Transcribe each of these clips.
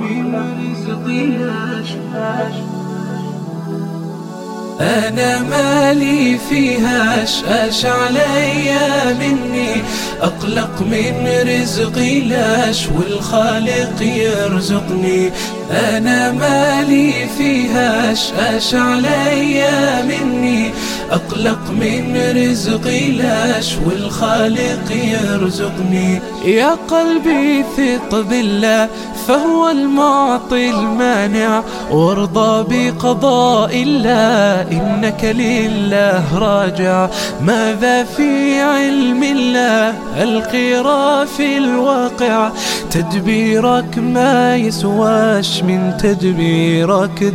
من رزقي لاش. أنا مالي فيهاش أش عليا مني، أقلق من رزقي لاش والخالق يرزقني. أنا مالي فيهاش أش عليا مني، أقلق من رزقي لاش والخالق يرزقني. يا قلبي ثق بالله فهو المعطي المانع، وارضى بقضاء الله إنك لله راجع. ماذا في علم الله الخير في الواقع، تدبيرك ما يسواش من تدبيرك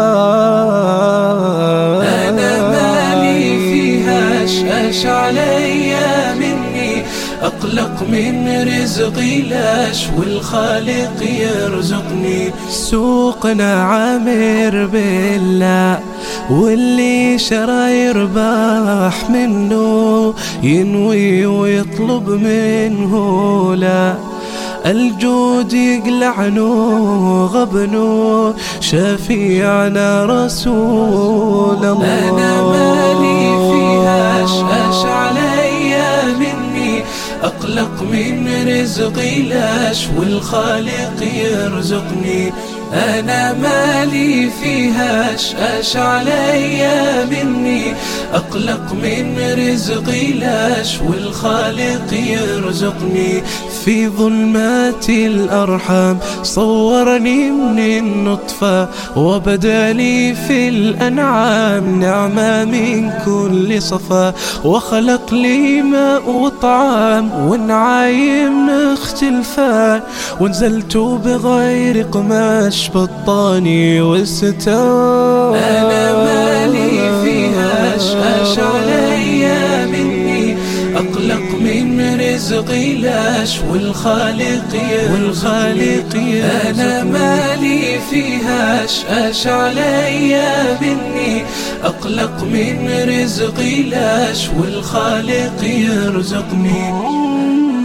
دار. أنا مالي فيهاش أش عليا مني، أقلق من رزقي لاش والخالق يرزقني. سوقنا عامر بالله، واللي شرى يرباح منه، ينوي ويطلب منه لا. الجود يقلعنه غبنه، شفيعنا رسول الله. أنا مالي فيهاش أش عليا مني، أقلق من رزقي لاش والخالق يرزقني. أنا مالي فيهاش أش عليا مني، أقلق من رزقي لاش والخالق يرزقني. في ظلمات الأرحام صورني من النطفة، وبدا لي في الأنعام نعمة من كل صفا. وخلق لي ماء وطعام ونعايم اختلفان، ونزلت بغير قماش بطاني وستار. أنا مالي فيهاش أش عليا مني، أقلق من رزقي لاش والخالق يرزقني. أنا مالي فيهاش أش عليا مني، أقلق من رزقي لاش والخالق يرزقني.